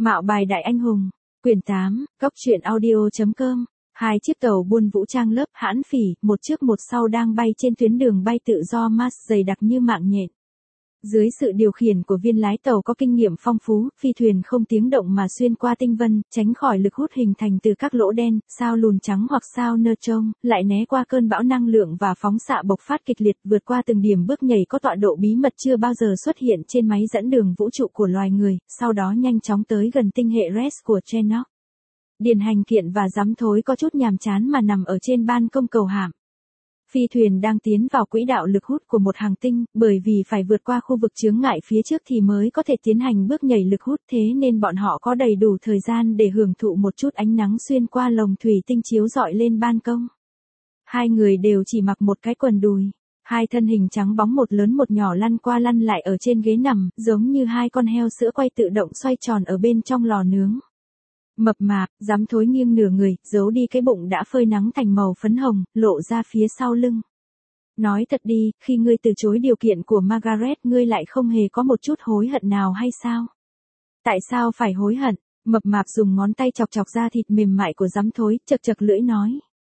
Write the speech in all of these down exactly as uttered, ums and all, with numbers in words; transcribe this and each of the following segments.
Mạo bài đại anh hùng. Quyển tám, Góc truyện audio chấm com. Hai chiếc tàu buôn vũ trang lớp hãn phỉ, một trước một sau đang bay trên tuyến đường bay tự do Mars dày đặc như mạng nhện. Dưới sự điều khiển của viên lái tàu có kinh nghiệm phong phú, phi thuyền không tiếng động mà xuyên qua tinh vân, tránh khỏi lực hút hình thành từ các lỗ đen, sao lùn trắng hoặc sao neutron, lại né qua cơn bão năng lượng và phóng xạ bộc phát kịch liệt, vượt qua từng điểm bước nhảy có tọa độ bí mật chưa bao giờ xuất hiện trên máy dẫn đường vũ trụ của loài người, sau đó nhanh chóng tới gần tinh hệ Res của Trenoch. Điền Hành Kiện và Giám Thối có chút nhàm chán mà nằm ở trên ban công cầu hạm. Phi thuyền đang tiến vào quỹ đạo lực hút của một hành tinh, bởi vì phải vượt qua khu vực chướng ngại phía trước thì mới có thể tiến hành bước nhảy lực hút, thế nên bọn họ có đầy đủ thời gian để hưởng thụ một chút ánh nắng xuyên qua lồng thủy tinh chiếu rọi lên ban công. Hai người đều chỉ mặc một cái quần đùi. Hai thân hình trắng bóng một lớn một nhỏ lăn qua lăn lại ở trên ghế nằm, giống như hai con heo sữa quay tự động xoay tròn ở bên trong lò nướng. Mập mạp, Giám Thối nghiêng nửa người, giấu đi cái bụng đã phơi nắng thành màu phấn hồng, lộ ra phía sau lưng. Nói thật đi, khi ngươi từ chối điều kiện của Margaret ngươi lại không hề có một chút hối hận nào hay sao? Tại sao phải hối hận? Mập mạp dùng ngón tay chọc chọc da thịt mềm mại của Giám Thối, chật chật lưỡi nói.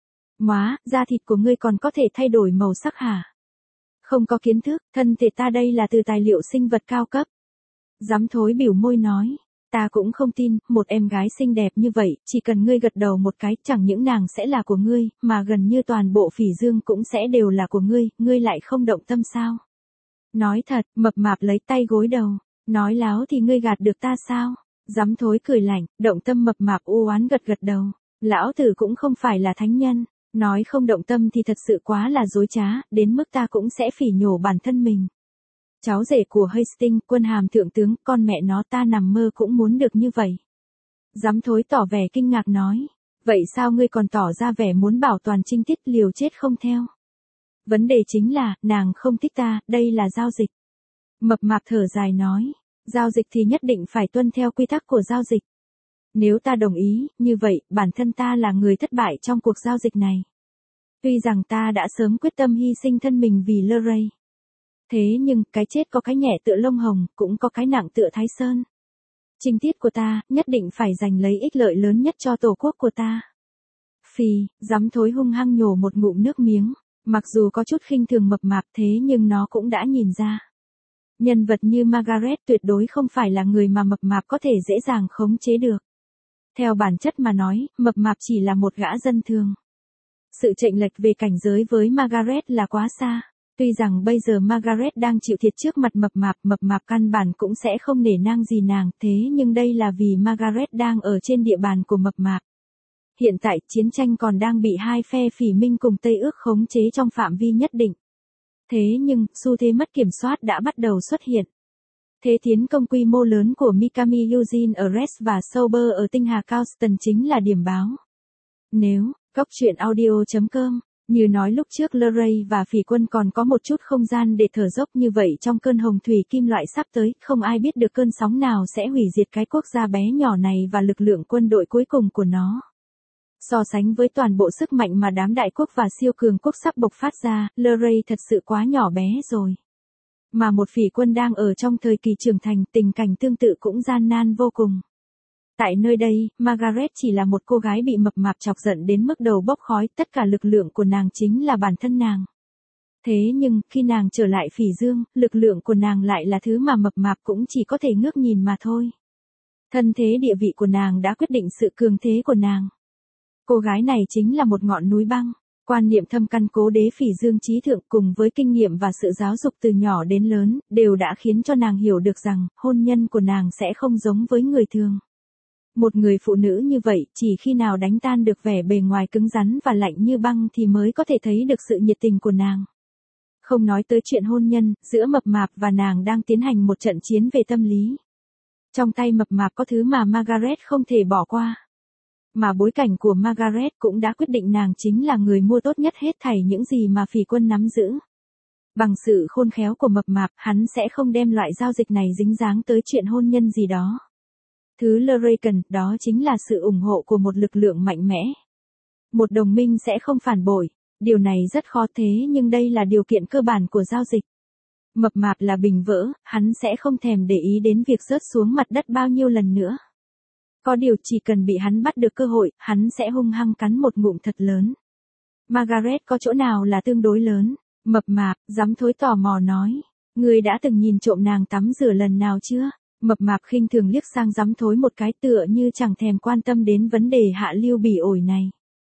Móa, da thịt của ngươi còn có thể thay đổi màu sắc hả? Không có kiến thức, thân thể ta đây là từ tài liệu sinh vật cao cấp. Giám Thối biểu môi nói. Ta cũng không tin, một em gái xinh đẹp như vậy, chỉ cần ngươi gật đầu một cái, chẳng những nàng sẽ là của ngươi, mà gần như toàn bộ phỉ dương cũng sẽ đều là của ngươi, ngươi lại không động tâm sao? Nói thật, mập mạp lấy tay gối đầu, nói láo thì ngươi gạt được ta sao? Giám Thối cười lạnh, động tâm mập mạp u oán gật gật đầu, lão tử cũng không phải là thánh nhân, nói không động tâm thì thật sự quá là dối trá, đến mức ta cũng sẽ phỉ nhổ bản thân mình. Cháu rể của Hastings, quân hàm thượng tướng, con mẹ nó ta nằm mơ cũng muốn được như vậy. Giám Thối tỏ vẻ kinh ngạc nói, vậy sao ngươi còn tỏ ra vẻ muốn bảo toàn trinh tiết liều chết không theo? Vấn đề chính là, nàng không thích ta, đây là giao dịch. Mập mạp thở dài nói, giao dịch thì nhất định phải tuân theo quy tắc của giao dịch. Nếu ta đồng ý, như vậy, bản thân ta là người thất bại trong cuộc giao dịch này. Tuy rằng ta đã sớm quyết tâm hy sinh thân mình vì Luray. Thế nhưng, cái chết có cái nhẹ tựa lông hồng, cũng có cái nặng tựa Thái Sơn. Trinh tiết của ta, nhất định phải giành lấy ích lợi lớn nhất cho tổ quốc của ta. Phì, Giám Thối hung hăng nhổ một ngụm nước miếng, mặc dù có chút khinh thường mập mạp thế nhưng nó cũng đã nhìn ra. Nhân vật như Margaret tuyệt đối không phải là người mà mập mạp có thể dễ dàng khống chế được. Theo bản chất mà nói, mập mạp chỉ là một gã dân thường. Sự chênh lệch về cảnh giới với Margaret là quá xa. Tuy rằng bây giờ Margaret đang chịu thiệt trước mặt mập mạp, mập mạp căn bản cũng sẽ không nể nang gì nàng, thế nhưng đây là vì Margaret đang ở trên địa bàn của mập mạp. Hiện tại, chiến tranh còn đang bị hai phe phỉ Minh cùng Tây ước khống chế trong phạm vi nhất định. Thế nhưng, xu thế mất kiểm soát đã bắt đầu xuất hiện. Thế tiến công quy mô lớn của Mikami Eugene ở Res và Sauber ở tinh hà Causton chính là điểm báo. Nếu, Góc truyện audio chấm com như nói lúc trước Luray và phỉ quân còn có một chút không gian để thở dốc như vậy trong cơn hồng thủy kim loại sắp tới, không ai biết được cơn sóng nào sẽ hủy diệt cái quốc gia bé nhỏ này và lực lượng quân đội cuối cùng của nó. So sánh với toàn bộ sức mạnh mà đám đại quốc và siêu cường quốc sắp bộc phát ra, Luray thật sự quá nhỏ bé rồi. Mà một phỉ quân đang ở trong thời kỳ trưởng thành, tình cảnh tương tự cũng gian nan vô cùng. Tại nơi đây, Margaret chỉ là một cô gái bị mập mạp chọc giận đến mức đầu bốc khói, tất cả lực lượng của nàng chính là bản thân nàng. Thế nhưng, khi nàng trở lại phỉ dương, lực lượng của nàng lại là thứ mà mập mạp cũng chỉ có thể ngước nhìn mà thôi. Thân thế địa vị của nàng đã quyết định sự cường thế của nàng. Cô gái này chính là một ngọn núi băng, quan niệm thâm căn cố đế phỉ dương trí thượng cùng với kinh nghiệm và sự giáo dục từ nhỏ đến lớn, đều đã khiến cho nàng hiểu được rằng, hôn nhân của nàng sẽ không giống với người thường. Một người phụ nữ như vậy, chỉ khi nào đánh tan được vẻ bề ngoài cứng rắn và lạnh như băng thì mới có thể thấy được sự nhiệt tình của nàng. Không nói tới chuyện hôn nhân, giữa mập mạp và nàng đang tiến hành một trận chiến về tâm lý. Trong tay mập mạp có thứ mà Margaret không thể bỏ qua. Mà bối cảnh của Margaret cũng đã quyết định nàng chính là người mua tốt nhất hết thảy những gì mà phỉ quân nắm giữ. Bằng sự khôn khéo của mập mạp, hắn sẽ không đem loại giao dịch này dính dáng tới chuyện hôn nhân gì đó. Thứ Luray cần, đó chính là sự ủng hộ của một lực lượng mạnh mẽ. Một đồng minh sẽ không phản bội, điều này rất khó thế nhưng đây là điều kiện cơ bản của giao dịch. Mập mạp là bình vỡ, hắn sẽ không thèm để ý đến việc rớt xuống mặt đất bao nhiêu lần nữa. Có điều chỉ cần bị hắn bắt được cơ hội, hắn sẽ hung hăng cắn một ngụm thật lớn. Margaret có chỗ nào là tương đối lớn? Mập mạp, dám thối tò mò nói. Ngươi đã từng nhìn trộm nàng tắm rửa lần nào chưa? Mập mạp khinh thường liếc sang dám thối một cái tựa như chẳng thèm quan tâm đến vấn đề hạ lưu bỉ ổi này.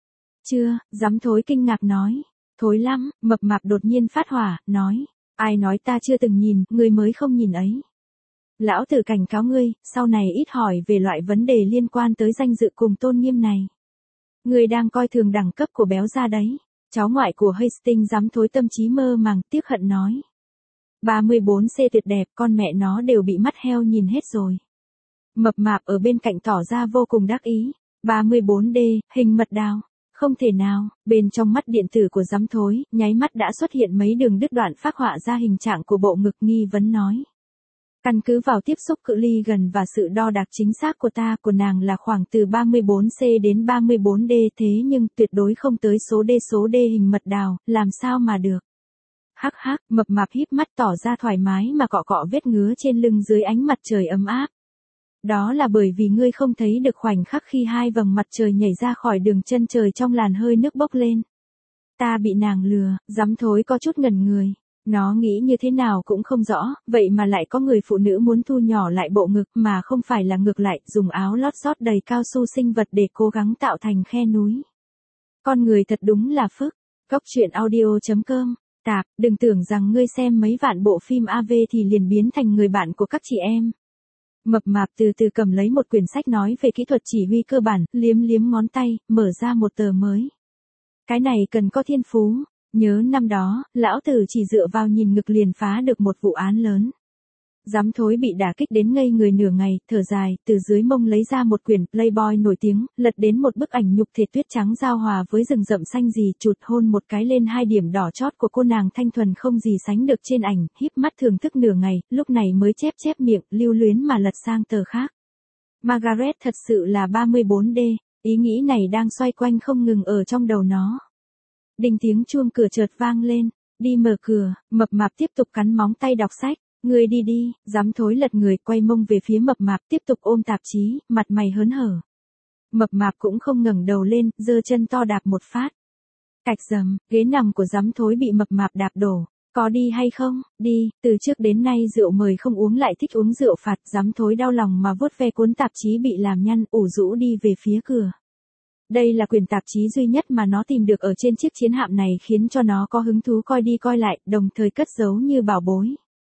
Chưa, dám thối kinh ngạc nói. Thối lắm, mập mạp đột nhiên phát hỏa, nói. Ai nói ta chưa từng nhìn, ngươi mới không nhìn ấy. Lão tử cảnh cáo ngươi, sau này ít hỏi về loại vấn đề liên quan tới danh dự cùng tôn nghiêm này. Ngươi đang coi thường đẳng cấp của béo ra đấy. Cháu ngoại của Hastings dám thối tâm trí mơ màng, tiếc hận nói. ba mươi bốn C tuyệt đẹp, con mẹ nó đều bị mắt heo nhìn hết rồi. Mập mạp ở bên cạnh tỏ ra vô cùng đắc ý. ba mươi bốn D, hình mật đào. Không thể nào, bên trong mắt điện tử của dám thối, nháy mắt đã xuất hiện mấy đường đứt đoạn phác họa ra hình trạng của bộ ngực nghi vấn nói. Căn cứ vào tiếp xúc cự ly gần và sự đo đạc chính xác của ta, của nàng là khoảng từ ba mươi bốn C đến ba mươi bốn D, thế nhưng tuyệt đối không tới số D số D hình mật đào, làm sao mà được. Hắc hắc, mập mạp híp mắt tỏ ra thoải mái mà cọ cọ vết ngứa trên lưng dưới ánh mặt trời ấm áp. Đó là bởi vì ngươi không thấy được khoảnh khắc khi hai vầng mặt trời nhảy ra khỏi đường chân trời trong làn hơi nước bốc lên. Ta bị nàng lừa, dám thối có chút ngẩn người. Nó nghĩ như thế nào cũng không rõ, vậy mà lại có người phụ nữ muốn thu nhỏ lại bộ ngực mà không phải là ngược lại, dùng áo lót rót đầy cao su sinh vật để cố gắng tạo thành khe núi. Con người thật đúng là phức. Góc truyện audio chấm com. Tạp, đừng tưởng rằng ngươi xem mấy vạn bộ phim a vê thì liền biến thành người bạn của các chị em. Mập mạp từ từ cầm lấy một quyển sách nói về kỹ thuật chỉ huy cơ bản, liếm liếm ngón tay, mở ra một tờ mới. Cái này cần có thiên phú. Nhớ năm đó, lão tử chỉ dựa vào nhìn ngực liền phá được một vụ án lớn. Dám thối bị đả kích đến ngây người nửa ngày, thở dài, từ dưới mông lấy ra một quyển Playboy nổi tiếng, lật đến một bức ảnh nhục thể tuyết trắng giao hòa với rừng rậm xanh gì, chụt hôn một cái lên hai điểm đỏ chót của cô nàng thanh thuần không gì sánh được trên ảnh, híp mắt thưởng thức nửa ngày, lúc này mới chép chép miệng, lưu luyến mà lật sang tờ khác. Margaret thật sự là ba mươi bốn D, ý nghĩ này đang xoay quanh không ngừng ở trong đầu nó. Đinh tiếng chuông cửa chợt vang lên, đi mở cửa, mập mạp tiếp tục cắn móng tay đọc sách, người đi đi, dám thối lật người quay mông về phía mập mạp tiếp tục ôm tạp chí, mặt mày hớn hở. Mập mạp cũng không ngẩng đầu lên, giơ chân to đạp một phát. Cạch dầm, ghế nằm của dám thối bị mập mạp đạp đổ, có đi hay không, đi, từ trước đến nay rượu mời không uống lại thích uống rượu phạt, dám thối đau lòng mà vuốt ve cuốn tạp chí bị làm nhăn, ủ rũ đi về phía cửa. Đây là quyển tạp chí duy nhất mà nó tìm được ở trên chiếc chiến hạm này khiến cho nó có hứng thú coi đi coi lại, đồng thời cất giấu như bảo bối.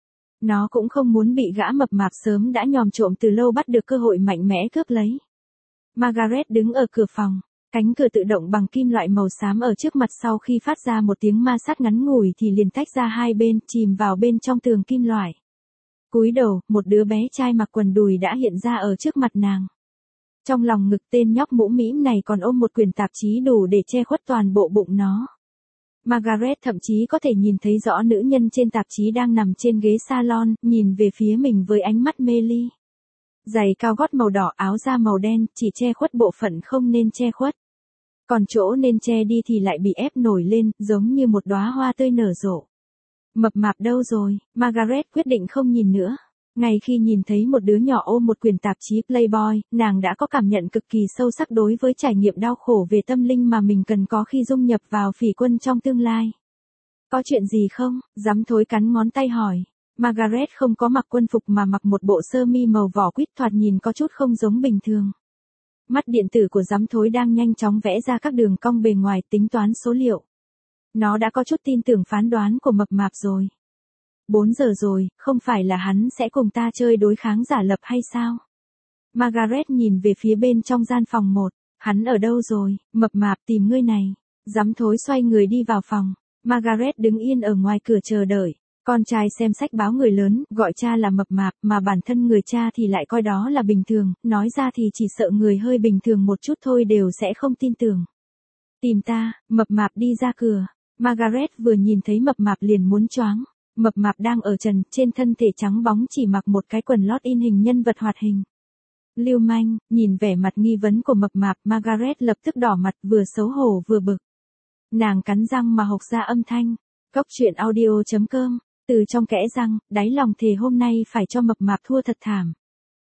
Nó cũng không muốn bị gã mập mạp sớm đã nhòm trộm từ lâu bắt được cơ hội mạnh mẽ cướp lấy. Margaret đứng ở cửa phòng, cánh cửa tự động bằng kim loại màu xám ở trước mặt sau khi phát ra một tiếng ma sát ngắn ngủi thì liền tách ra hai bên, chìm vào bên trong tường kim loại. Cúi đầu, một đứa bé trai mặc quần đùi đã hiện ra ở trước mặt nàng. Trong lòng ngực tên nhóc mũ mĩm này còn ôm một quyển tạp chí đủ để che khuất toàn bộ bụng nó. Margaret thậm chí có thể nhìn thấy rõ nữ nhân trên tạp chí đang nằm trên ghế salon, nhìn về phía mình với ánh mắt mê ly. Giày cao gót màu đỏ, áo da màu đen, chỉ che khuất bộ phận không nên che khuất. Còn chỗ nên che đi thì lại bị ép nổi lên, giống như một đóa hoa tươi nở rộ. Mập mạp đâu rồi? Margaret quyết định không nhìn nữa. Ngay khi nhìn thấy một đứa nhỏ ôm một quyển tạp chí Playboy, nàng đã có cảm nhận cực kỳ sâu sắc đối với trải nghiệm đau khổ về tâm linh mà mình cần có khi dung nhập vào phỉ quân trong tương lai. Có chuyện gì không? Dám thối cắn ngón tay hỏi. Margaret không có mặc quân phục mà mặc một bộ sơ mi màu vỏ quýt thoạt nhìn có chút không giống bình thường. Mắt điện tử của dám thối đang nhanh chóng vẽ ra các đường cong bề ngoài tính toán số liệu. Nó đã có chút tin tưởng phán đoán của mập mạp rồi. bốn giờ rồi, không phải là hắn sẽ cùng ta chơi đối kháng giả lập hay sao? Margaret nhìn về phía bên trong gian phòng một, hắn ở đâu rồi, mập mạp tìm ngươi này. Dám thối xoay người đi vào phòng, Margaret đứng yên ở ngoài cửa chờ đợi. Con trai xem sách báo người lớn, gọi cha là mập mạp, mà bản thân người cha thì lại coi đó là bình thường, nói ra thì chỉ sợ người hơi bình thường một chút thôi đều sẽ không tin tưởng. Tìm ta, mập mạp đi ra cửa. Margaret vừa nhìn thấy mập mạp liền muốn choáng. Mập mạp đang ở trần, trên thân thể trắng bóng chỉ mặc một cái quần lót in hình nhân vật hoạt hình. Lưu manh, nhìn vẻ mặt nghi vấn của mập mạp, Margaret lập tức đỏ mặt, vừa xấu hổ vừa bực. Nàng cắn răng mà hộc ra âm thanh. Góc truyện audio chấm com, từ trong kẽ răng, đáy lòng thề hôm nay phải cho mập mạp thua thật thảm.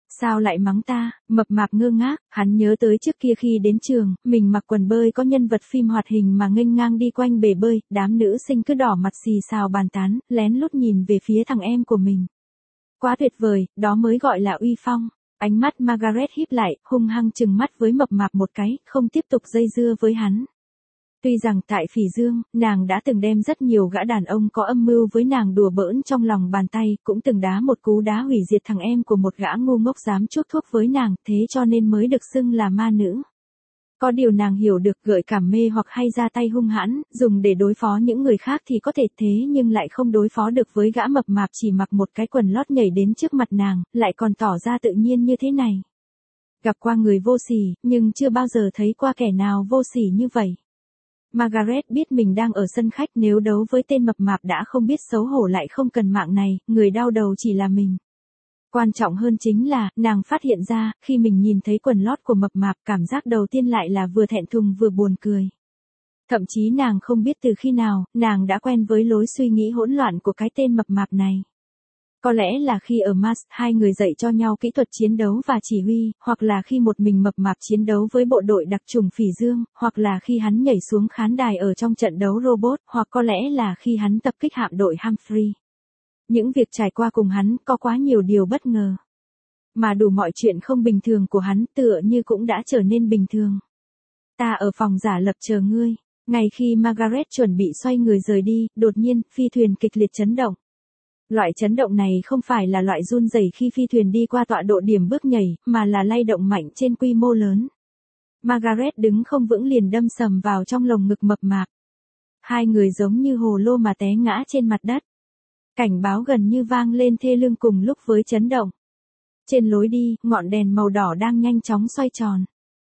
Sao lại mắng ta, mập mạp ngơ ngác, hắn nhớ tới trước kia khi đến trường, mình mặc quần bơi có nhân vật phim hoạt hình mà nghênh ngang đi quanh bể bơi, đám nữ sinh cứ đỏ mặt xì xào bàn tán, lén lút nhìn về phía thằng em của mình. Quá tuyệt vời, đó mới gọi là uy phong. Ánh mắt Margaret híp lại, hung hăng trừng mắt với mập mạp một cái, không tiếp tục dây dưa với hắn. Tuy rằng tại Phỉ Dương, nàng đã từng đem rất nhiều gã đàn ông có âm mưu với nàng đùa bỡn trong lòng bàn tay, cũng từng đá một cú đá hủy diệt thằng em của một gã ngu ngốc dám chuốc thuốc với nàng, thế cho nên mới được xưng là ma nữ. Có điều nàng hiểu được gợi cảm mê hoặc hay ra tay hung hãn, dùng để đối phó những người khác thì có thể thế nhưng lại không đối phó được với gã mập mạp chỉ mặc một cái quần lót nhảy đến trước mặt nàng, lại còn tỏ ra tự nhiên như thế này. Gặp qua người vô sỉ, nhưng chưa bao giờ thấy qua kẻ nào vô sỉ như vậy. Margaret biết mình đang ở sân khách, nếu đấu với tên mập mạp đã không biết xấu hổ lại không cần mạng này, người đau đầu chỉ là mình. Quan trọng hơn chính là, nàng phát hiện ra, khi mình nhìn thấy quần lót của mập mạp, cảm giác đầu tiên lại là vừa thẹn thùng vừa buồn cười. Thậm chí nàng không biết từ khi nào, nàng đã quen với lối suy nghĩ hỗn loạn của cái tên mập mạp này. Có lẽ là khi ở Mars, hai người dạy cho nhau kỹ thuật chiến đấu và chỉ huy, hoặc là khi một mình mập mạp chiến đấu với bộ đội đặc chủng Phỉ Dương, hoặc là khi hắn nhảy xuống khán đài ở trong trận đấu robot, hoặc có lẽ là khi hắn tập kích hạm đội Humphrey. Những việc trải qua cùng hắn có quá nhiều điều bất ngờ. Mà đủ mọi chuyện không bình thường của hắn tựa như cũng đã trở nên bình thường. Ta ở phòng giả lập chờ ngươi. Ngay khi Margaret chuẩn bị xoay người rời đi, đột nhiên, phi thuyền kịch liệt chấn động. Loại chấn động này không phải là loại run rẩy khi phi thuyền đi qua tọa độ điểm bước nhảy, mà là lay động mạnh trên quy mô lớn. Margaret đứng không vững liền đâm sầm vào trong lồng ngực mập mạp. Hai người giống như hồ lô mà té ngã trên mặt đất. Cảnh báo gần như vang lên thê lương cùng lúc với chấn động. Trên lối đi, ngọn đèn màu đỏ đang nhanh chóng xoay tròn.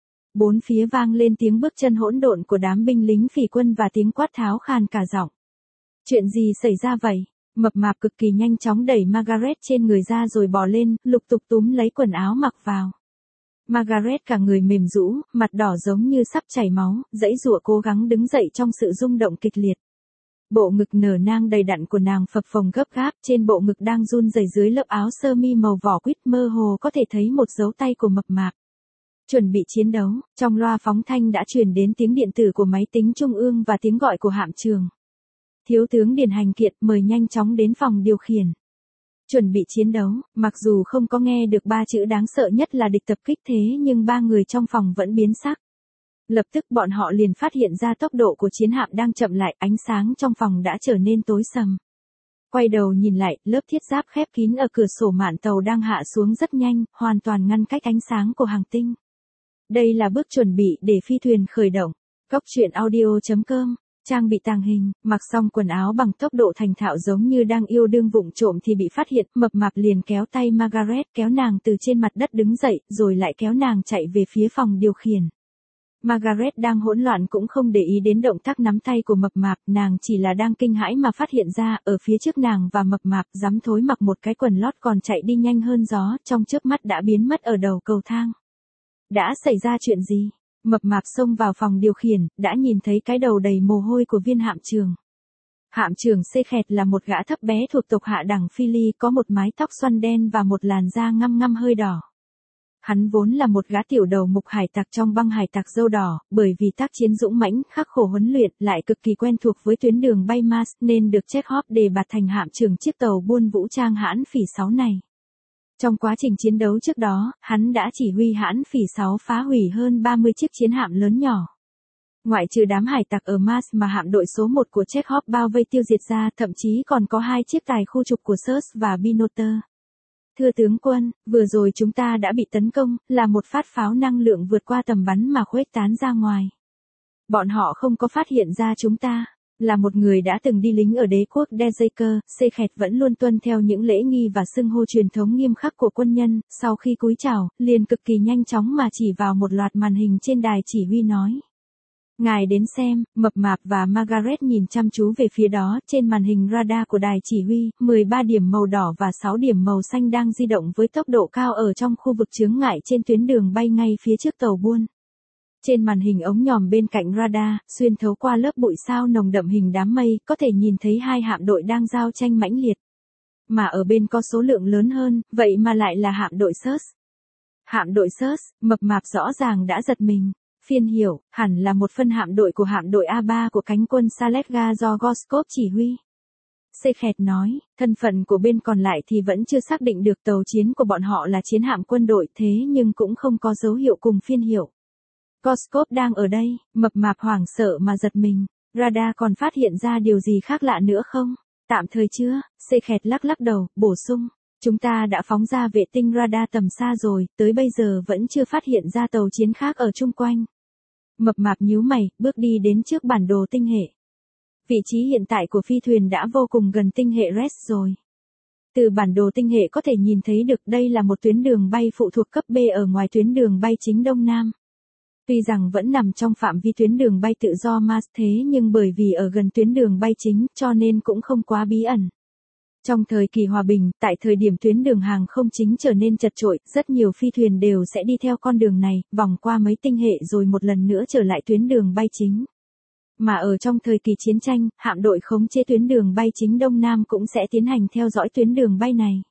Bốn phía vang lên tiếng bước chân hỗn độn của đám binh lính phỉ quân và tiếng quát tháo khàn cả giọng. Chuyện gì xảy ra vậy? Mập mạp cực kỳ nhanh chóng đẩy Margaret trên người ra rồi bò lên, lục tục túm lấy quần áo mặc vào. Margaret cả người mềm rũ, mặt đỏ giống như sắp chảy máu, giãy giụa cố gắng đứng dậy trong sự rung động kịch liệt. Bộ ngực nở nang đầy đặn của nàng phập phồng gấp gáp, trên bộ ngực đang run rẩy dưới lớp áo sơ mi màu vỏ quýt mơ hồ có thể thấy một dấu tay của mập mạp. Chuẩn bị chiến đấu, trong loa phóng thanh đã truyền đến tiếng điện tử của máy tính trung ương và tiếng gọi của hạm trường. Thiếu tướng Điền Hành Kiệt mời nhanh chóng đến phòng điều khiển. Chuẩn bị chiến đấu, mặc dù không có nghe được ba chữ đáng sợ nhất là địch tập kích thế nhưng ba người trong phòng vẫn biến sắc. Lập tức bọn họ liền phát hiện ra tốc độ của chiến hạm đang chậm lại, ánh sáng trong phòng đã trở nên tối sầm. Quay đầu nhìn lại, lớp thiết giáp khép kín ở cửa sổ mạn tàu đang hạ xuống rất nhanh, hoàn toàn ngăn cách ánh sáng của hành tinh. Đây là bước chuẩn bị để phi thuyền khởi động. Cốc truyện audio chấm com, trang bị tàng hình, mặc xong quần áo bằng tốc độ thành thạo giống như đang yêu đương vụng trộm thì bị phát hiện, mập mạp liền kéo tay Margaret kéo nàng từ trên mặt đất đứng dậy, rồi lại kéo nàng chạy về phía phòng điều khiển. Margaret đang hỗn loạn cũng không để ý đến động tác nắm tay của mập mạp, nàng chỉ là đang kinh hãi mà phát hiện ra, ở phía trước nàng và mập mạp dám thối mặc một cái quần lót còn chạy đi nhanh hơn gió, trong chớp mắt đã biến mất ở đầu cầu thang. Đã xảy ra chuyện gì? Mập mạp xông vào phòng điều khiển, đã nhìn thấy cái đầu đầy mồ hôi của viên hạm trưởng. Hạm trưởng Xê Khẹt là một gã thấp bé thuộc tộc hạ đẳng Phi Ly, có một mái tóc xoăn đen và một làn da ngăm ngăm hơi đỏ. Hắn vốn là một gã tiểu đầu mục hải tặc trong băng hải tặc dâu đỏ, bởi vì tác chiến dũng mãnh, khắc khổ huấn luyện, lại cực kỳ quen thuộc với tuyến đường bay Mars nên được Chekhov đề bạt thành hạm trưởng chiếc tàu buôn vũ trang Hãn Phỉ sáu này. Trong quá trình chiến đấu trước đó, hắn đã chỉ huy Hãn Phỉ sáu phá hủy hơn ba mươi chiếc chiến hạm lớn nhỏ. Ngoại trừ đám hải tặc ở Mars mà hạm đội số một của Chekhov bao vây tiêu diệt ra, thậm chí còn có hai chiếc tài khu trục của Search và Binotter. Thưa tướng quân, vừa rồi chúng ta đã bị tấn công, là một phát pháo năng lượng vượt qua tầm bắn mà khuếch tán ra ngoài. Bọn họ không có phát hiện ra chúng ta. Là một người đã từng đi lính ở đế quốc Dejaker, Xê Khẹt vẫn luôn tuân theo những lễ nghi và xưng hô truyền thống nghiêm khắc của quân nhân, sau khi cúi chào, liền cực kỳ nhanh chóng mà chỉ vào một loạt màn hình trên đài chỉ huy nói. Ngài đến xem, mập mạp và Margaret nhìn chăm chú về phía đó, trên màn hình radar của đài chỉ huy, mười ba điểm màu đỏ và sáu điểm màu xanh đang di động với tốc độ cao ở trong khu vực chướng ngại trên tuyến đường bay ngay phía trước tàu buôn. Trên màn hình ống nhòm bên cạnh radar, xuyên thấu qua lớp bụi sao nồng đậm hình đám mây, có thể nhìn thấy hai hạm đội đang giao tranh mãnh liệt. Mà ở bên có số lượng lớn hơn, vậy mà lại là hạm đội Search. Hạm đội Search, mập mạp rõ ràng đã giật mình. Phiên hiểu, hẳn là một phân hạm đội của hạm đội A ba của cánh quân Saletga do Gorskov chỉ huy. Sekhet nói, thân phận của bên còn lại thì vẫn chưa xác định được, tàu chiến của bọn họ là chiến hạm quân đội thế nhưng cũng không có dấu hiệu cùng phiên hiệu. Gorskov đang ở đây, mập mạp hoảng sợ mà giật mình. Radar còn phát hiện ra điều gì khác lạ nữa không? Tạm thời chưa, Sekhet lắc lắc đầu, bổ sung. Chúng ta đã phóng ra vệ tinh radar tầm xa rồi, tới bây giờ vẫn chưa phát hiện ra tàu chiến khác ở chung quanh. Mập mạp nhíu mày, bước đi đến trước bản đồ tinh hệ. Vị trí hiện tại của phi thuyền đã vô cùng gần tinh hệ Res rồi. Từ bản đồ tinh hệ có thể nhìn thấy được đây là một tuyến đường bay phụ thuộc cấp B ở ngoài tuyến đường bay chính Đông Nam. Tuy rằng vẫn nằm trong phạm vi tuyến đường bay tự do Mars thế nhưng bởi vì ở gần tuyến đường bay chính cho nên cũng không quá bí ẩn. Trong thời kỳ hòa bình, tại thời điểm tuyến đường hàng không chính trở nên chật chội, rất nhiều phi thuyền đều sẽ đi theo con đường này, vòng qua mấy tinh hệ rồi một lần nữa trở lại tuyến đường bay chính. Mà ở trong thời kỳ chiến tranh, hạm đội khống chế tuyến đường bay chính Đông Nam cũng sẽ tiến hành theo dõi tuyến đường bay này.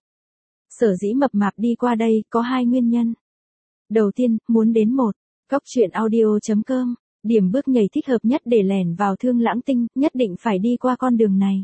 Sở dĩ mập mạp đi qua đây có hai nguyên nhân. Đầu tiên, muốn đến một, góc truyện audio chấm com, điểm bước nhảy thích hợp nhất để lẻn vào Thương Lãng Tinh, nhất định phải đi qua con đường này.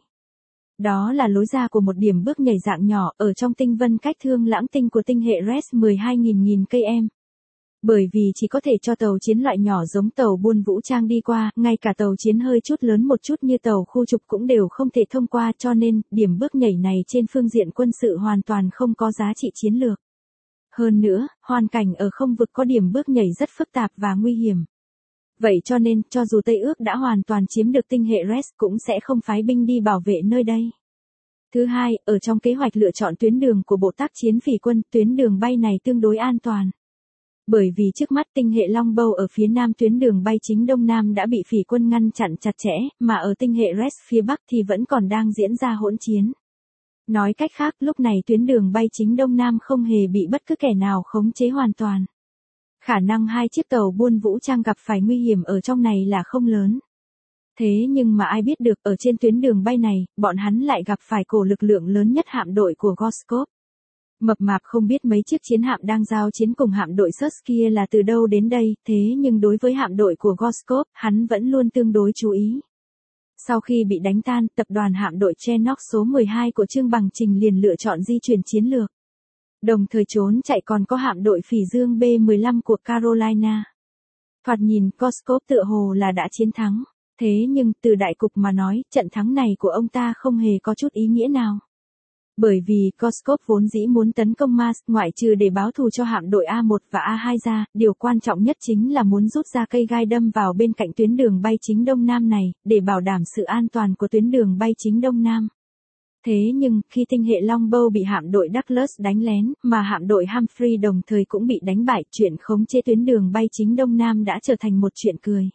Đó là lối ra của một điểm bước nhảy dạng nhỏ ở trong tinh vân cách Thương Lãng Tinh của tinh hệ Res mười hai nghìn nghìn cây em. Bởi vì chỉ có thể cho tàu chiến loại nhỏ giống tàu buôn vũ trang đi qua, ngay cả tàu chiến hơi chút lớn một chút như tàu khu trục cũng đều không thể thông qua, cho nên, điểm bước nhảy này trên phương diện quân sự hoàn toàn không có giá trị chiến lược. Hơn nữa, hoàn cảnh ở không vực có điểm bước nhảy rất phức tạp và nguy hiểm. Vậy cho nên, cho dù Tây Ước đã hoàn toàn chiếm được tinh hệ Res cũng sẽ không phái binh đi bảo vệ nơi đây. Thứ hai, ở trong kế hoạch lựa chọn tuyến đường của Bộ tác chiến phỉ quân, tuyến đường bay này tương đối an toàn. Bởi vì trước mắt tinh hệ Longbow ở phía nam tuyến đường bay chính Đông Nam đã bị phỉ quân ngăn chặn chặt chẽ, mà ở tinh hệ Res phía bắc thì vẫn còn đang diễn ra hỗn chiến. Nói cách khác, lúc này tuyến đường bay chính Đông Nam không hề bị bất cứ kẻ nào khống chế hoàn toàn. Khả năng hai chiếc tàu buôn vũ trang gặp phải nguy hiểm ở trong này là không lớn. Thế nhưng mà ai biết được ở trên tuyến đường bay này, bọn hắn lại gặp phải cổ lực lượng lớn nhất hạm đội của Gorskov. Mập mạp không biết mấy chiếc chiến hạm đang giao chiến cùng hạm đội Search kia là từ đâu đến đây, thế nhưng đối với hạm đội của Gorskov, hắn vẫn luôn tương đối chú ý. Sau khi bị đánh tan, tập đoàn hạm đội Chernok số mười hai của Trương Bằng Trình liền lựa chọn di chuyển chiến lược. Đồng thời trốn chạy còn có hạm đội phỉ dương B mười lăm của Carolina. Thoạt nhìn Gorskov tựa hồ là đã chiến thắng. Thế nhưng từ đại cục mà nói, trận thắng này của ông ta không hề có chút ý nghĩa nào. Bởi vì Gorskov vốn dĩ muốn tấn công Mars, ngoại trừ để báo thù cho hạm đội A một và A hai ra, điều quan trọng nhất chính là muốn rút ra cây gai đâm vào bên cạnh tuyến đường bay chính Đông Nam này, để bảo đảm sự an toàn của tuyến đường bay chính Đông Nam. Thế nhưng, khi tinh hệ Longbow bị hạm đội Douglas đánh lén, mà hạm đội Humphrey đồng thời cũng bị đánh bại, chuyện khống chế tuyến đường bay chính Đông Nam đã trở thành một chuyện cười.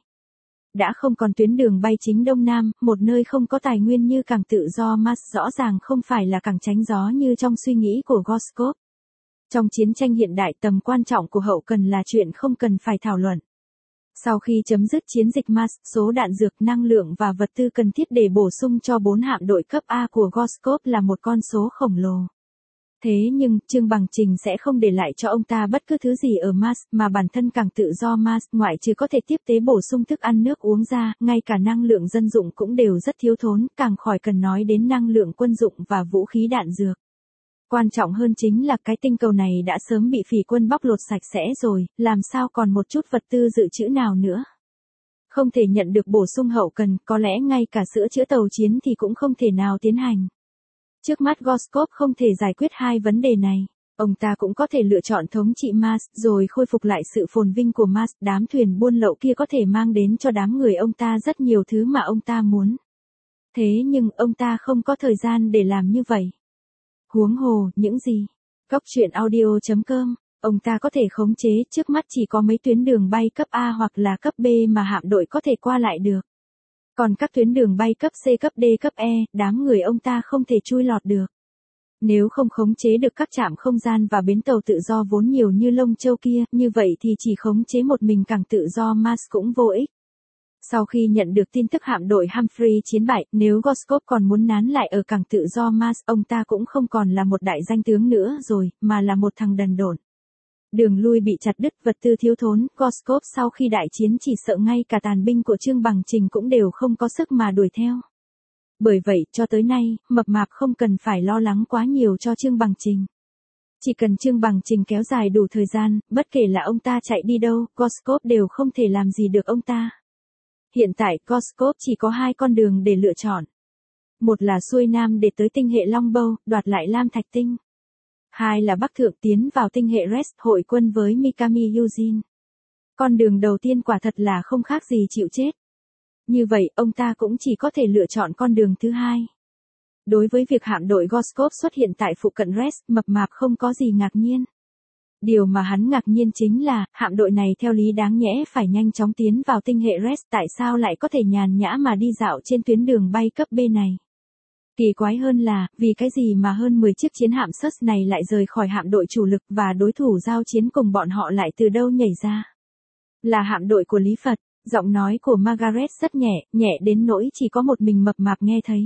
Đã không còn tuyến đường bay chính Đông Nam, một nơi không có tài nguyên như cảng tự do Mars rõ ràng không phải là cảng tránh gió như trong suy nghĩ của Gorskov. Trong chiến tranh hiện đại, tầm quan trọng của hậu cần là chuyện không cần phải thảo luận. Sau khi chấm dứt chiến dịch Mars, số đạn dược, năng lượng và vật tư cần thiết để bổ sung cho bốn hạm đội cấp A của Gorskov là một con số khổng lồ. Thế nhưng, Trương Bằng Trình sẽ không để lại cho ông ta bất cứ thứ gì ở Mars, mà bản thân cảng tự do Mars, ngoại trừ có thể tiếp tế bổ sung thức ăn nước uống ra, ngay cả năng lượng dân dụng cũng đều rất thiếu thốn, càng khỏi cần nói đến năng lượng quân dụng và vũ khí đạn dược. Quan trọng hơn chính là cái tinh cầu này đã sớm bị phỉ quân bóc lột sạch sẽ rồi, làm sao còn một chút vật tư dự trữ nào nữa. Không thể nhận được bổ sung hậu cần, có lẽ ngay cả sữa chữa tàu chiến thì cũng không thể nào tiến hành. Trước mắt Gorskov không thể giải quyết hai vấn đề này. Ông ta cũng có thể lựa chọn thống trị Mars, rồi khôi phục lại sự phồn vinh của Mars. Đám thuyền buôn lậu kia có thể mang đến cho đám người ông ta rất nhiều thứ mà ông ta muốn. Thế nhưng ông ta không có thời gian để làm như vậy. Huống hồ, những gì? Góc truyện audio chấm com, ông ta có thể khống chế, trước mắt chỉ có mấy tuyến đường bay cấp A hoặc là cấp B mà hạm đội có thể qua lại được. Còn các tuyến đường bay cấp C, cấp D, cấp E, đám người ông ta không thể chui lọt được. Nếu không khống chế được các trạm không gian và bến tàu tự do vốn nhiều như Lông Châu kia, như vậy thì chỉ khống chế một mình cảng tự do Mars cũng vô ích. Sau khi nhận được tin tức hạm đội Humphrey chiến bại, nếu Gorskov còn muốn nán lại ở cảng tự do Mars, ông ta cũng không còn là một đại danh tướng nữa rồi, mà là một thằng đần độn. Đường lui bị chặt đứt, vật tư thiếu thốn, Gorskov sau khi đại chiến chỉ sợ ngay cả tàn binh của Trương Bằng Trình cũng đều không có sức mà đuổi theo. Bởi vậy, cho tới nay, mập mạp không cần phải lo lắng quá nhiều cho Trương Bằng Trình. Chỉ cần Trương Bằng Trình kéo dài đủ thời gian, bất kể là ông ta chạy đi đâu, Gorskov đều không thể làm gì được ông ta. Hiện tại, Gorskov chỉ có hai con đường để lựa chọn. Một là xuôi nam để tới tinh hệ Long Bâu, đoạt lại Lam Thạch Tinh. Hai là bắc thượng tiến vào tinh hệ Rest, hội quân với Mikami Yujin. Con đường đầu tiên quả thật là không khác gì chịu chết. Như vậy, ông ta cũng chỉ có thể lựa chọn con đường thứ hai. Đối với việc hạm đội Gorskov xuất hiện tại phụ cận Rest, mập mạp không có gì ngạc nhiên. Điều mà hắn ngạc nhiên chính là, hạm đội này theo lý đáng nhẽ phải nhanh chóng tiến vào tinh hệ Rest, tại sao lại có thể nhàn nhã mà đi dạo trên tuyến đường bay cấp B này. Kỳ quái hơn là, vì cái gì mà hơn mười chiếc chiến hạm Sus này lại rời khỏi hạm đội chủ lực và đối thủ giao chiến cùng bọn họ lại từ đâu nhảy ra. Là hạm đội của Lý Phật, giọng nói của Margaret rất nhẹ, nhẹ đến nỗi chỉ có một mình mập mạp nghe thấy.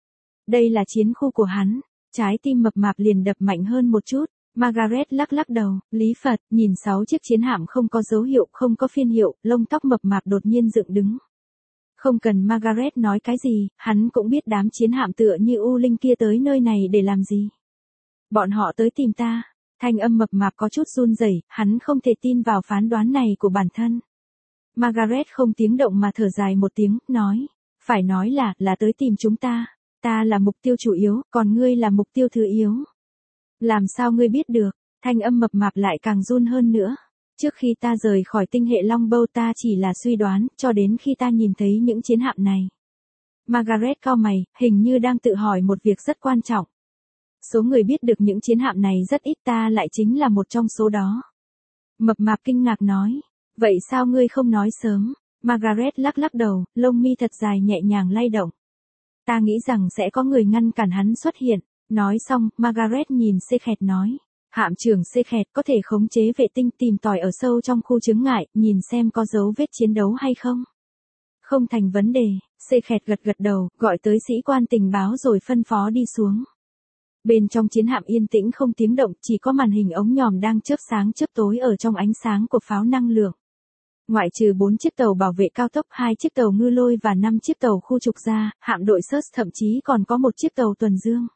Đây là chiến khu của hắn, trái tim mập mạp liền đập mạnh hơn một chút. Margaret lắc lắc đầu, Lý Phật, nhìn sáu chiếc chiến hạm không có dấu hiệu, không có phiên hiệu, lông tóc mập mạp đột nhiên dựng đứng. Không cần Margaret nói cái gì, hắn cũng biết đám chiến hạm tựa như U Linh kia tới nơi này để làm gì. Bọn họ tới tìm ta. Thanh âm mập mạp có chút run rẩy, hắn không thể tin vào phán đoán này của bản thân. Margaret không tiếng động mà thở dài một tiếng, nói, phải nói là, là tới tìm chúng ta. Ta là mục tiêu chủ yếu, còn ngươi là mục tiêu thứ yếu. Làm sao ngươi biết được? Thanh âm mập mạp lại càng run hơn nữa. Trước khi ta rời khỏi tinh hệ Long Bâu ta chỉ là suy đoán, cho đến khi ta nhìn thấy những chiến hạm này. Margaret cau mày, hình như đang tự hỏi một việc rất quan trọng. Số người biết được những chiến hạm này rất ít, ta lại chính là một trong số đó. Mập mạp kinh ngạc nói, vậy sao ngươi không nói sớm? Margaret lắc lắc đầu, lông mi thật dài nhẹ nhàng lay động. Ta nghĩ rằng sẽ có người ngăn cản hắn xuất hiện. Nói xong, Margaret nhìn Xê Khẹt nói. Hạm trưởng Xê Khẹt có thể khống chế vệ tinh tìm tòi ở sâu trong khu chướng ngại, nhìn xem có dấu vết chiến đấu hay không. Không thành vấn đề, Xê Khẹt gật gật đầu, gọi tới sĩ quan tình báo rồi phân phó đi xuống. Bên trong chiến hạm yên tĩnh không tiếng động, chỉ có màn hình ống nhòm đang chớp sáng chớp tối ở trong ánh sáng của pháo năng lượng. Ngoại trừ bốn chiếc tàu bảo vệ cao tốc, hai chiếc tàu ngư lôi và năm chiếc tàu khu trục ra, hạm đội Sus thậm chí còn có một chiếc tàu tuần dương.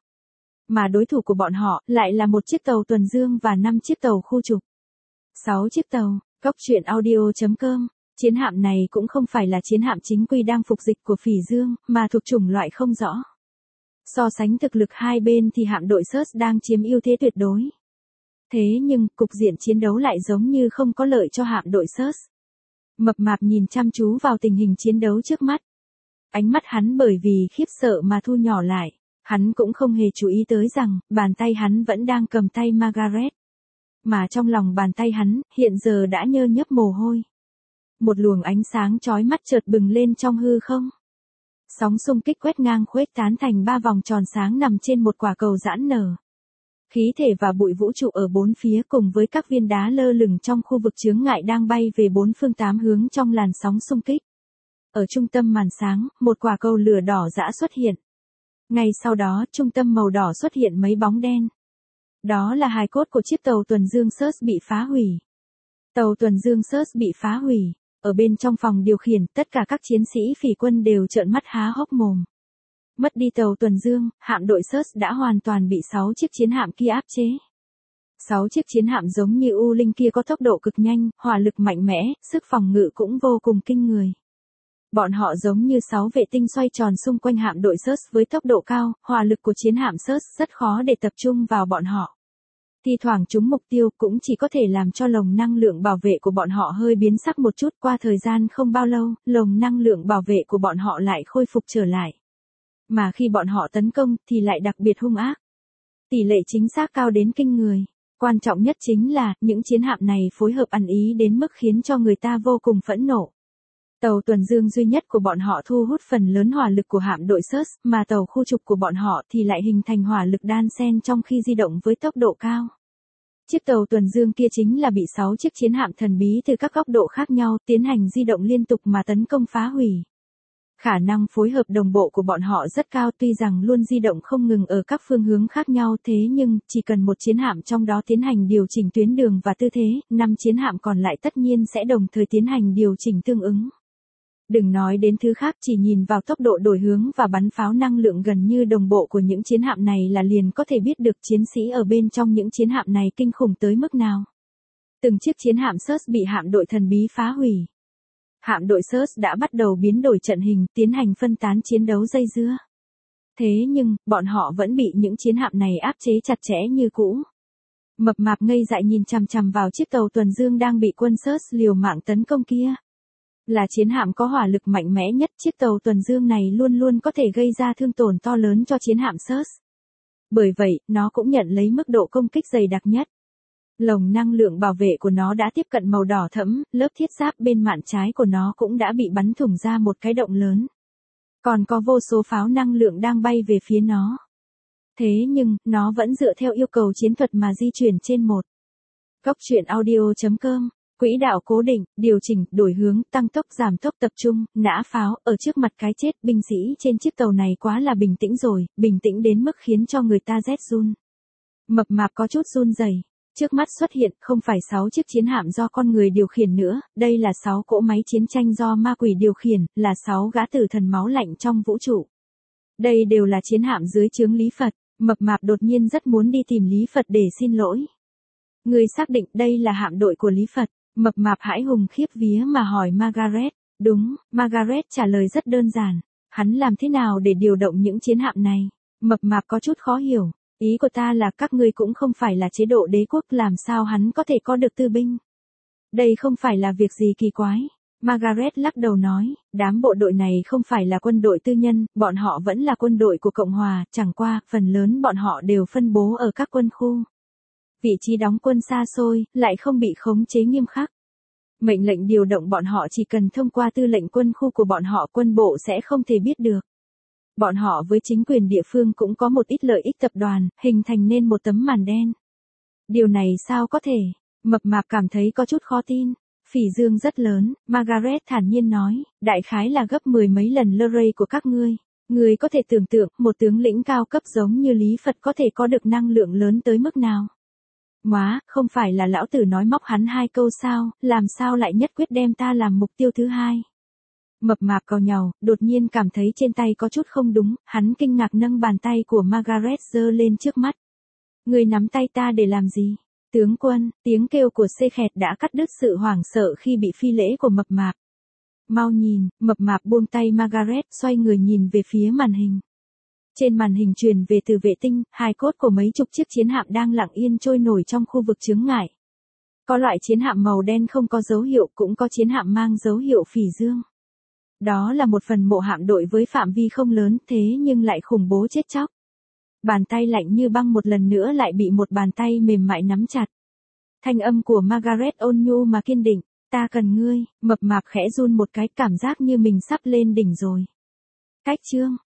Mà đối thủ của bọn họ lại là một chiếc tàu tuần dương và năm chiếc tàu khu trục. sáu chiếc tàu, Cóc truyện audio chấm com. Chiến hạm này cũng không phải là chiến hạm chính quy đang phục dịch của Phỉ Dương, mà thuộc chủng loại không rõ. So sánh thực lực hai bên thì hạm đội Sus đang chiếm ưu thế tuyệt đối. Thế nhưng, cục diện chiến đấu lại giống như không có lợi cho hạm đội Sus. Mập mạp nhìn chăm chú vào tình hình chiến đấu trước mắt. Ánh mắt hắn bởi vì khiếp sợ mà thu nhỏ lại. Hắn cũng không hề chú ý tới rằng, bàn tay hắn vẫn đang cầm tay Margaret. Mà trong lòng bàn tay hắn, hiện giờ đã nhơ nhớp mồ hôi. Một luồng ánh sáng chói mắt chợt bừng lên trong hư không. Sóng xung kích quét ngang khuếch tán thành ba vòng tròn sáng nằm trên một quả cầu giãn nở. Khí thể và bụi vũ trụ ở bốn phía cùng với các viên đá lơ lửng trong khu vực chướng ngại đang bay về bốn phương tám hướng trong làn sóng xung kích. Ở trung tâm màn sáng, một quả cầu lửa đỏ rã xuất hiện. Ngay sau đó, trung tâm màu đỏ xuất hiện mấy bóng đen. Đó là hài cốt của chiếc tàu tuần dương Sus bị phá hủy. Tàu tuần dương Sus bị phá hủy. Ở bên trong phòng điều khiển, tất cả các chiến sĩ phỉ quân đều trợn mắt há hốc mồm. Mất đi tàu tuần dương, hạm đội Sus đã hoàn toàn bị sáu chiếc chiến hạm kia áp chế. sáu chiếc chiến hạm giống như U Linh kia có tốc độ cực nhanh, hỏa lực mạnh mẽ, sức phòng ngự cũng vô cùng kinh người. Bọn họ giống như sáu vệ tinh xoay tròn xung quanh hạm đội Sus với tốc độ cao, hỏa lực của chiến hạm Sus rất khó để tập trung vào bọn họ. Thi thoảng chúng mục tiêu cũng chỉ có thể làm cho lồng năng lượng bảo vệ của bọn họ hơi biến sắc một chút. Qua thời gian không bao lâu, lồng năng lượng bảo vệ của bọn họ lại khôi phục trở lại. Mà khi bọn họ tấn công thì lại đặc biệt hung ác. Tỷ lệ chính xác cao đến kinh người. Quan trọng nhất chính là, những chiến hạm này phối hợp ăn ý đến mức khiến cho người ta vô cùng phẫn nộ. Tàu tuần dương duy nhất của bọn họ thu hút phần lớn hỏa lực của hạm đội Sus, mà tàu khu trục của bọn họ thì lại hình thành hỏa lực đan xen trong khi di động với tốc độ cao. Chiếc tàu tuần dương kia chính là bị sáu chiếc chiến hạm thần bí từ các góc độ khác nhau tiến hành di động liên tục mà tấn công phá hủy. Khả năng phối hợp đồng bộ của bọn họ rất cao, tuy rằng luôn di động không ngừng ở các phương hướng khác nhau, thế nhưng chỉ cần một chiến hạm trong đó tiến hành điều chỉnh tuyến đường và tư thế, năm chiến hạm còn lại tất nhiên sẽ đồng thời tiến hành điều chỉnh tương ứng. Đừng nói đến thứ khác, chỉ nhìn vào tốc độ đổi hướng và bắn pháo năng lượng gần như đồng bộ của những chiến hạm này là liền có thể biết được chiến sĩ ở bên trong những chiến hạm này kinh khủng tới mức nào. Từng chiếc chiến hạm Search bị hạm đội thần bí phá hủy. Hạm đội Search đã bắt đầu biến đổi trận hình, tiến hành phân tán chiến đấu dây dưa. Thế nhưng, bọn họ vẫn bị những chiến hạm này áp chế chặt chẽ như cũ. Mập mạp ngây dại nhìn chằm chằm vào chiếc tàu tuần dương đang bị quân Search liều mạng tấn công kia. Là chiến hạm có hỏa lực mạnh mẽ nhất, chiếc tàu tuần dương này luôn luôn có thể gây ra thương tổn to lớn cho chiến hạm Search. Bởi vậy, nó cũng nhận lấy mức độ công kích dày đặc nhất. Lồng năng lượng bảo vệ của nó đã tiếp cận màu đỏ thẫm, lớp thiết giáp bên mạn trái của nó cũng đã bị bắn thủng ra một cái động lớn. Còn có vô số pháo năng lượng đang bay về phía nó. Thế nhưng, nó vẫn dựa theo yêu cầu chiến thuật mà di chuyển trên một. Góc truyện audio chấm com. Quỹ đạo cố định, điều chỉnh, đổi hướng, tăng tốc, giảm tốc, tập trung, nã pháo, ở trước mặt cái chết, binh sĩ trên chiếc tàu này quá là bình tĩnh rồi, bình tĩnh đến mức khiến cho người ta rét run. Mập mạp có chút run rẩy. Trước mắt xuất hiện không phải sáu chiếc chiến hạm do con người điều khiển nữa, đây là sáu cỗ máy chiến tranh do ma quỷ điều khiển, là sáu gã tử thần máu lạnh trong vũ trụ. Đây đều là chiến hạm dưới trướng Lý Phật, mập mạp đột nhiên rất muốn đi tìm Lý Phật để xin lỗi. Người xác định đây là hạm đội của Lý Phật, mập mạp hãi hùng khiếp vía mà hỏi Margaret. Đúng, Margaret trả lời rất đơn giản. Hắn làm thế nào để điều động những chiến hạm này? Mập mạp có chút khó hiểu. Ý của ta là các ngươi cũng không phải là chế độ đế quốc, làm sao hắn có thể có được tư binh? Đây không phải là việc gì kỳ quái. Margaret lắc đầu nói, đám bộ đội này không phải là quân đội tư nhân, bọn họ vẫn là quân đội của Cộng Hòa, chẳng qua, phần lớn bọn họ đều phân bố ở các quân khu. Vị trí đóng quân xa xôi, lại không bị khống chế nghiêm khắc. Mệnh lệnh điều động bọn họ chỉ cần thông qua tư lệnh quân khu của bọn họ, quân bộ sẽ không thể biết được. Bọn họ với chính quyền địa phương cũng có một ít lợi ích tập đoàn, hình thành nên một tấm màn đen. Điều này sao có thể? Mập mạp cảm thấy có chút khó tin. Phỉ dương rất lớn, Margaret thản nhiên nói, đại khái là gấp mười mấy lần Luray của các ngươi. Ngươi có thể tưởng tượng, một tướng lĩnh cao cấp giống như Lý Phật có thể có được năng lượng lớn tới mức nào? Móa, không phải là lão tử nói móc hắn hai câu sao, làm sao lại nhất quyết đem ta làm mục tiêu thứ hai? Mập mạp cau nhàu, đột nhiên cảm thấy trên tay có chút không đúng, hắn kinh ngạc nâng bàn tay của Margaret giơ lên trước mắt. Ngươi nắm tay ta để làm gì? Tướng quân, tiếng kêu của Xê Khẹt đã cắt đứt sự hoảng sợ khi bị phi lễ của mập mạp. Mau nhìn, mập mạp buông tay Margaret, xoay người nhìn về phía màn hình. Trên màn hình truyền về từ vệ tinh, hài cốt của mấy chục chiếc chiến hạm đang lặng yên trôi nổi trong khu vực chướng ngại. Có loại chiến hạm màu đen không có dấu hiệu, cũng có chiến hạm mang dấu hiệu phỉ dương. Đó là một phần mộ hạm đội với phạm vi không lớn, thế nhưng lại khủng bố chết chóc. Bàn tay lạnh như băng một lần nữa lại bị một bàn tay mềm mại nắm chặt. Thanh âm của Margaret ôn nhu mà kiên định, ta cần ngươi, mập mạp khẽ run một cái, cảm giác như mình sắp lên đỉnh rồi. Cách chương